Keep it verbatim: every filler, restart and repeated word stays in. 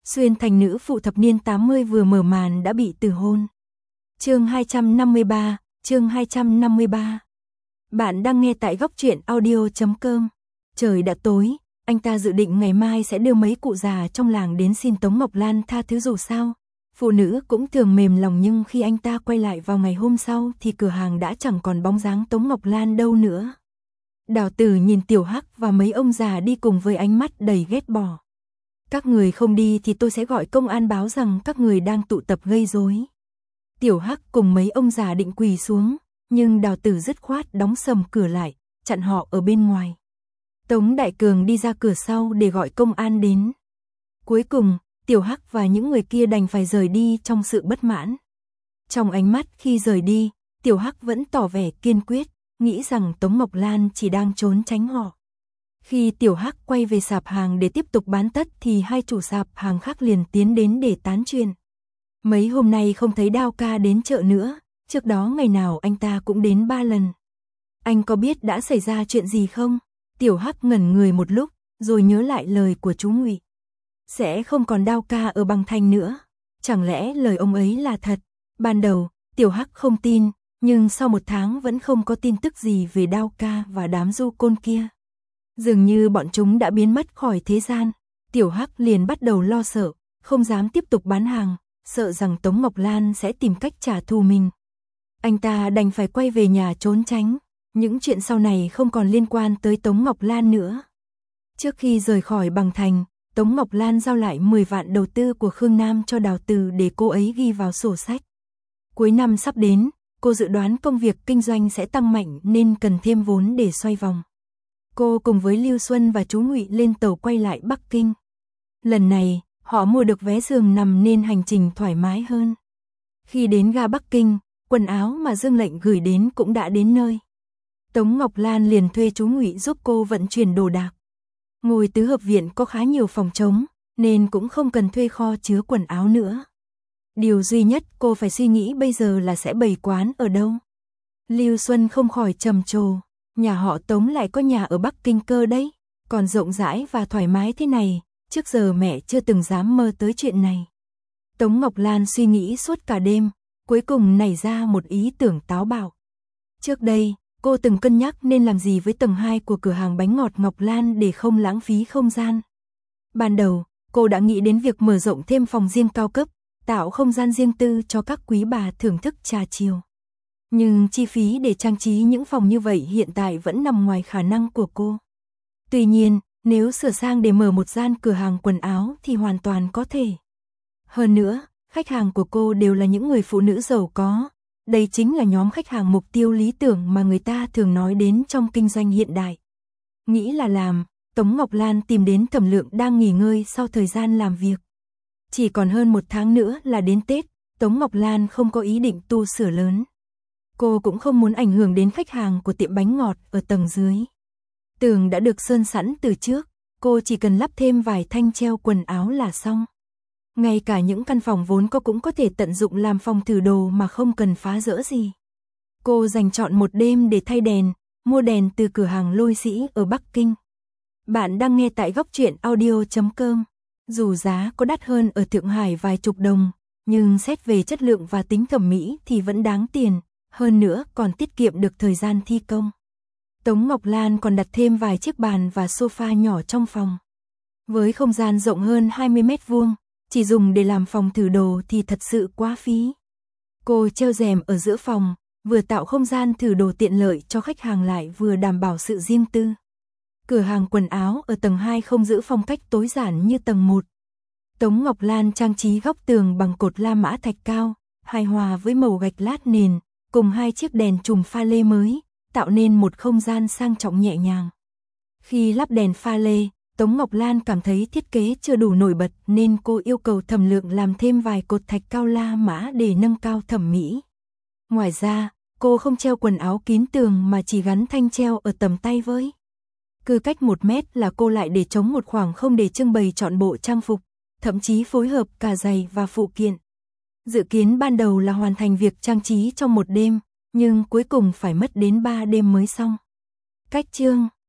Xuyên thành nữ phụ thập niên tám mươi vừa mở màn đã bị từ hôn. Chương hai trăm năm mươi ba, chương hai trăm năm mươi ba. Bạn đang nghe tại góc truyện audio chấm com. Trời đã tối, anh ta dự định ngày mai sẽ đưa mấy cụ già trong làng đến xin Tống Ngọc Lan tha thứ dù sao. Phụ nữ cũng thường mềm lòng, nhưng khi anh ta quay lại vào ngày hôm sau thì cửa hàng đã chẳng còn bóng dáng Tống Ngọc Lan đâu nữa. Đào Tử nhìn Tiểu Hắc và mấy ông già đi cùng với ánh mắt đầy ghét bỏ. Các người không đi thì tôi sẽ gọi công an báo rằng các người đang tụ tập gây rối. Tiểu Hắc cùng mấy ông già định quỳ xuống, nhưng Đào Tử dứt khoát đóng sầm cửa lại, chặn họ ở bên ngoài. Tống Đại Cường đi ra cửa sau để gọi công an đến. Cuối cùng, Tiểu Hắc và những người kia đành phải rời đi trong sự bất mãn. Trong ánh mắt khi rời đi, Tiểu Hắc vẫn tỏ vẻ kiên quyết, nghĩ rằng Tống Ngọc Lan chỉ đang trốn tránh họ. Khi Tiểu Hắc quay về sạp hàng để tiếp tục bán tất thì hai chủ sạp hàng khác liền tiến đến để tán chuyện. Mấy hôm nay không thấy Đao ca đến chợ nữa, trước đó ngày nào anh ta cũng đến ba lần. Anh có biết đã xảy ra chuyện gì không? Tiểu Hắc ngẩn người một lúc, rồi nhớ lại lời của chú Ngụy. Sẽ không còn Đao ca ở Bằng Thành nữa. Chẳng lẽ lời ông ấy là thật? Ban đầu, Tiểu Hắc không tin, nhưng sau một tháng vẫn không có tin tức gì về Đao ca và đám du côn kia. Dường như bọn chúng đã biến mất khỏi thế gian. Tiểu Hắc liền bắt đầu lo sợ, không dám tiếp tục bán hàng, sợ rằng Tống Ngọc Lan sẽ tìm cách trả thù mình. Anh ta đành phải quay về nhà trốn tránh. Những chuyện sau này không còn liên quan tới Tống Ngọc Lan nữa. Trước khi rời khỏi Bằng Thành, Tống Ngọc Lan giao lại mười vạn đầu tư của Khương Nam cho Đào Tử để cô ấy ghi vào sổ sách. Cuối năm sắp đến, cô dự đoán công việc kinh doanh sẽ tăng mạnh nên cần thêm vốn để xoay vòng. Cô cùng với Lưu Xuân và chú Ngụy lên tàu quay lại Bắc Kinh. Lần này, họ mua được vé giường nằm nên hành trình thoải mái hơn. Khi đến ga Bắc Kinh, quần áo mà Dương Lệnh gửi đến cũng đã đến nơi. Tống Ngọc Lan liền thuê chú Ngụy giúp cô vận chuyển đồ đạc. Ngôi tứ hợp viện có khá nhiều phòng trống, nên cũng không cần thuê kho chứa quần áo nữa. Điều duy nhất cô phải suy nghĩ bây giờ là sẽ bày quán ở đâu. Lưu Xuân không khỏi trầm trồ. Nhà họ Tống lại có nhà ở Bắc Kinh cơ đấy, còn rộng rãi và thoải mái thế này, trước giờ mẹ chưa từng dám mơ tới chuyện này. Tống Ngọc Lan suy nghĩ suốt cả đêm, cuối cùng nảy ra một ý tưởng táo bạo. Trước đây, cô từng cân nhắc nên làm gì với tầng hai của cửa hàng bánh ngọt Ngọc Lan để không lãng phí không gian. Ban đầu, cô đã nghĩ đến việc mở rộng thêm phòng riêng cao cấp, tạo không gian riêng tư cho các quý bà thưởng thức trà chiều. Nhưng chi phí để trang trí những phòng như vậy hiện tại vẫn nằm ngoài khả năng của cô. Tuy nhiên, nếu sửa sang để mở một gian cửa hàng quần áo thì hoàn toàn có thể. Hơn nữa, khách hàng của cô đều là những người phụ nữ giàu có. Đây chính là nhóm khách hàng mục tiêu lý tưởng mà người ta thường nói đến trong kinh doanh hiện đại. Nghĩ là làm, Tống Ngọc Lan tìm đến Thẩm Lượng đang nghỉ ngơi sau thời gian làm việc. Chỉ còn hơn một tháng nữa là đến Tết, Tống Ngọc Lan không có ý định tu sửa lớn. Cô cũng không muốn ảnh hưởng đến khách hàng của tiệm bánh ngọt ở tầng dưới. Tường đã được sơn sẵn từ trước, cô chỉ cần lắp thêm vài thanh treo quần áo là xong. Ngay cả những căn phòng vốn có cũng có thể tận dụng làm phòng thử đồ mà không cần phá rỡ gì. Cô dành chọn một đêm để thay đèn, mua đèn từ cửa hàng Lôi Sĩ ở Bắc Kinh. Bạn đang nghe tại góc truyện audio chấm com. Dù giá có đắt hơn ở Thượng Hải vài chục đồng, nhưng xét về chất lượng và tính thẩm mỹ thì vẫn đáng tiền. Hơn nữa còn tiết kiệm được thời gian thi công. Tống Ngọc Lan còn đặt thêm vài chiếc bàn và sofa nhỏ trong phòng. Với không gian rộng hơn hai mươi mét vuông, chỉ dùng để làm phòng thử đồ thì thật sự quá phí. Cô treo rèm ở giữa phòng, vừa tạo không gian thử đồ tiện lợi cho khách hàng lại vừa đảm bảo sự riêng tư. Cửa hàng quần áo ở tầng hai không giữ phong cách tối giản như tầng một. Tống Ngọc Lan trang trí góc tường bằng cột La Mã thạch cao, hài hòa với màu gạch lát nền, cùng hai chiếc đèn chùm pha lê mới, tạo nên một không gian sang trọng nhẹ nhàng. Khi lắp đèn pha lê, Tống Ngọc Lan cảm thấy thiết kế chưa đủ nổi bật nên cô yêu cầu Thẩm Lượng làm thêm vài cột thạch cao La Mã để nâng cao thẩm mỹ. Ngoài ra, cô không treo quần áo kín tường mà chỉ gắn thanh treo ở tầm tay với. Cứ cách một mét là cô lại để trống một khoảng không để trưng bày trọn bộ trang phục, thậm chí phối hợp cả giày và phụ kiện. Dự kiến ban đầu là hoàn thành việc trang trí trong một đêm, nhưng cuối cùng phải mất đến ba đêm mới xong. Cách chương